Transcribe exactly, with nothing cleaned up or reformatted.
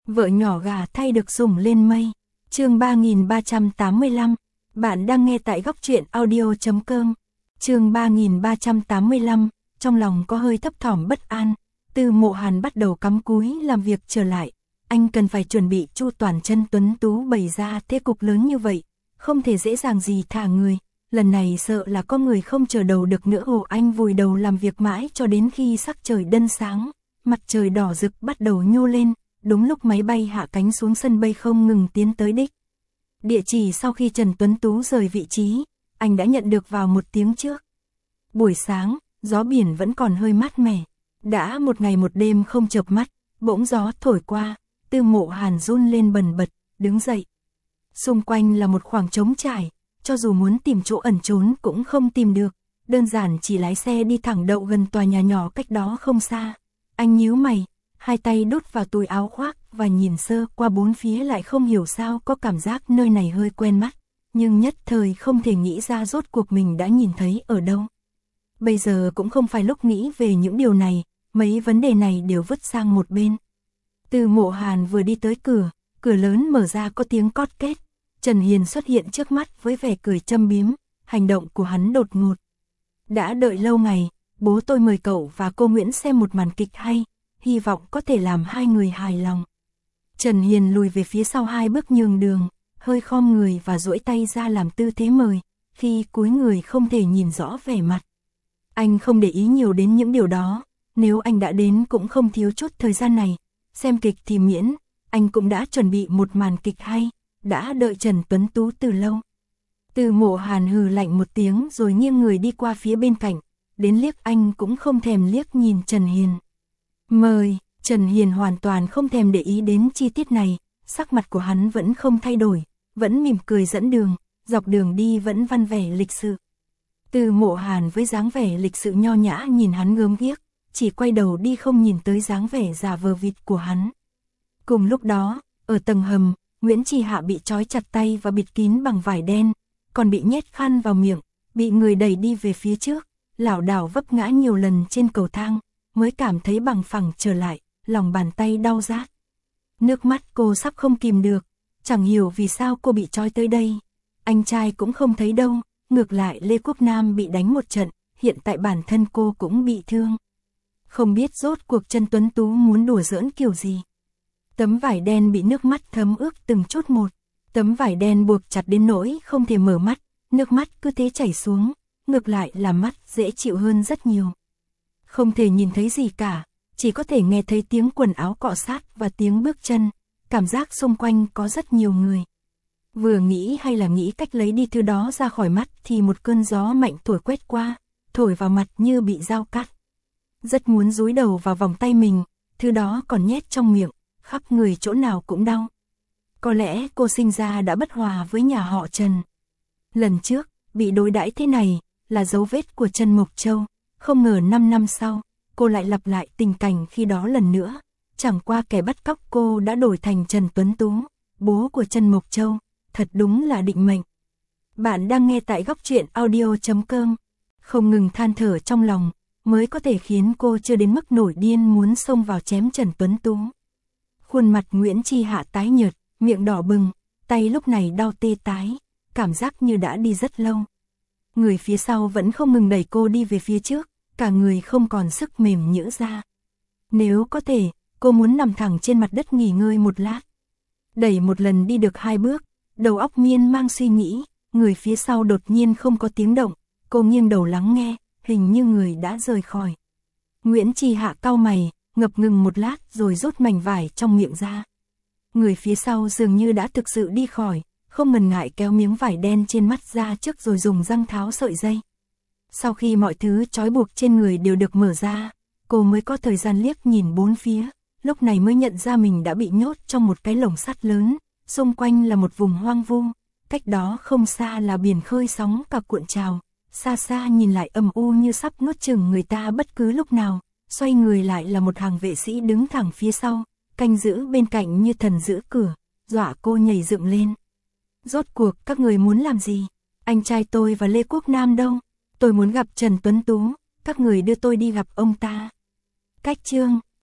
Vợ nhỏ gà thay được sủng lên mây. Chương ba nghìn ba trăm tám mươi lăm. Bạn đang nghe tại góc truyện audio chấm com. Chương ba nghìn ba trăm tám mươi lăm. Trong lòng có hơi thấp thỏm bất an, Từ Mộ Hàn bắt đầu cắm cúi làm việc trở lại. Anh cần phải chuẩn bị chu toàn. Chân Tuấn Tú bày ra thế cục lớn như vậy, không thể dễ dàng gì thả người. Lần này sợ là có người không chờ đầu được nữa. Hồ Anh vùi đầu làm việc mãi cho đến khi sắc trời đân sáng, mặt trời đỏ rực bắt đầu nhô lên. Đúng lúc máy bay hạ cánh xuống sân bay không ngừng tiến tới đích. Địa chỉ sau khi Trần Tuấn Tú rời vị trí, anh đã nhận được vào một tiếng trước. Buổi sáng, gió biển vẫn còn hơi mát mẻ. Đã một ngày một đêm không chợp mắt, bỗng gió thổi qua, Từ Mộ Hàn run lên bần bật, đứng dậy. Xung quanh là một khoảng trống trải, cho dù muốn tìm chỗ ẩn trốn cũng không tìm được, đơn giản chỉ lái xe đi thẳng đậu gần tòa nhà nhỏ cách đó không xa. Anh nhíu mày, hai tay đút vào túi áo khoác và nhìn sơ qua bốn phía, lại không hiểu sao có cảm giác nơi này hơi quen mắt, nhưng nhất thời không thể nghĩ ra rốt cuộc mình đã nhìn thấy ở đâu. Bây giờ cũng không phải lúc nghĩ về những điều này, mấy vấn đề này đều vứt sang một bên. Từ Mộ Hàn vừa đi tới cửa, cửa lớn mở ra có tiếng cót két. Trần Hiền xuất hiện trước mắt với vẻ cười châm biếm, hành động của hắn đột ngột. Đã đợi lâu ngày, bố tôi mời cậu và cô Nguyễn xem một màn kịch hay, hy vọng có thể làm hai người hài lòng. Trần Hiền lùi về phía sau hai bước nhường đường, hơi khom người và duỗi tay ra làm tư thế mời, khi cúi người không thể nhìn rõ vẻ mặt. Anh không để ý nhiều đến những điều đó, nếu anh đã đến cũng không thiếu chút thời gian này, xem kịch thì miễn, anh cũng đã chuẩn bị một màn kịch hay, đã đợi Trần Tuấn Tú từ lâu. Từ Mộ Hàn hừ lạnh một tiếng rồi nghiêng người đi qua phía bên cạnh, đến liếc anh cũng không thèm liếc nhìn Trần Hiền. Mời. Trần Hiền hoàn toàn không thèm để ý đến chi tiết này, sắc mặt của hắn vẫn không thay đổi, vẫn mỉm cười dẫn đường, dọc đường đi vẫn văn vẻ lịch sự. Từ Mộ Hàn với dáng vẻ lịch sự nho nhã nhìn hắn gớm ghiếc, chỉ quay đầu đi không nhìn tới dáng vẻ giả vờ vịt của hắn. Cùng lúc đó, ở tầng hầm, Nguyễn Trì Hạ bị trói chặt tay và bịt kín bằng vải đen, còn bị nhét khăn vào miệng, bị người đẩy đi về phía trước, lảo đảo vấp ngã nhiều lần trên cầu thang, mới cảm thấy bằng phẳng trở lại, lòng bàn tay đau rát. Nước mắt cô sắp không kìm được, chẳng hiểu vì sao cô bị trói tới đây. Anh trai cũng không thấy đâu, ngược lại Lê Quốc Nam bị đánh một trận, hiện tại bản thân cô cũng bị thương. Không biết rốt cuộc Trần Tuấn Tú muốn đùa giỡn kiểu gì. Tấm vải đen bị nước mắt thấm ướt từng chút một, tấm vải đen buộc chặt đến nỗi không thể mở mắt, nước mắt cứ thế chảy xuống, ngược lại làm mắt dễ chịu hơn rất nhiều. Không thể nhìn thấy gì cả, chỉ có thể nghe thấy tiếng quần áo cọ sát và tiếng bước chân, cảm giác xung quanh có rất nhiều người. Vừa nghĩ hay là nghĩ cách lấy đi thứ đó ra khỏi mắt thì một cơn gió mạnh thổi quét qua, thổi vào mặt như bị dao cắt. Rất muốn dúi đầu vào vòng tay mình, thứ đó còn nhét trong miệng, khắp người chỗ nào cũng đau. Có lẽ cô sinh ra đã bất hòa với nhà họ Trần. Lần trước, bị đối đãi thế này, là dấu vết của Trần Mộc Châu, không ngờ năm năm sau, cô lại lặp lại tình cảnh khi đó lần nữa, chẳng qua kẻ bắt cóc cô đã đổi thành Trần Tuấn Tú, bố của Trần Mộc Châu, thật đúng là định mệnh. Bạn đang nghe tại góc truyện audio chấm com, không ngừng than thở trong lòng, mới có thể khiến cô chưa đến mức nổi điên muốn xông vào chém Trần Tuấn Tú. Khuôn mặt Nguyễn Trì Hạ tái nhợt, miệng đỏ bừng, tay lúc này đau tê tái, cảm giác như đã đi rất lâu. Người phía sau vẫn không ngừng đẩy cô đi về phía trước, cả người không còn sức mềm nhũn ra. Nếu có thể, cô muốn nằm thẳng trên mặt đất nghỉ ngơi một lát. Đẩy một lần đi được hai bước, đầu óc miên mang suy nghĩ, người phía sau đột nhiên không có tiếng động, cô nghiêng đầu lắng nghe, hình như người đã rời khỏi. Nguyễn Trì Hạ cau mày, ngập ngừng một lát rồi rút mảnh vải trong miệng ra. Người phía sau dường như đã thực sự đi khỏi, không ngần ngại kéo miếng vải đen trên mắt ra trước rồi dùng răng tháo sợi dây. Sau khi mọi thứ trói buộc trên người đều được mở ra, cô mới có thời gian liếc nhìn bốn phía, lúc này mới nhận ra mình đã bị nhốt trong một cái lồng sắt lớn, xung quanh là một vùng hoang vu, cách đó không xa là biển khơi sóng cả cuộn trào, xa xa nhìn lại âm u như sắp nuốt chửng người ta bất cứ lúc nào, xoay người lại là một hàng vệ sĩ đứng thẳng phía sau, canh giữ bên cạnh như thần giữ cửa, dọa cô nhảy dựng lên. Rốt cuộc các người muốn làm gì? Anh trai tôi và Lê Quốc Nam đâu? Tôi muốn gặp Trần Tuấn Tú, các người đưa tôi đi gặp ông ta. Cách chương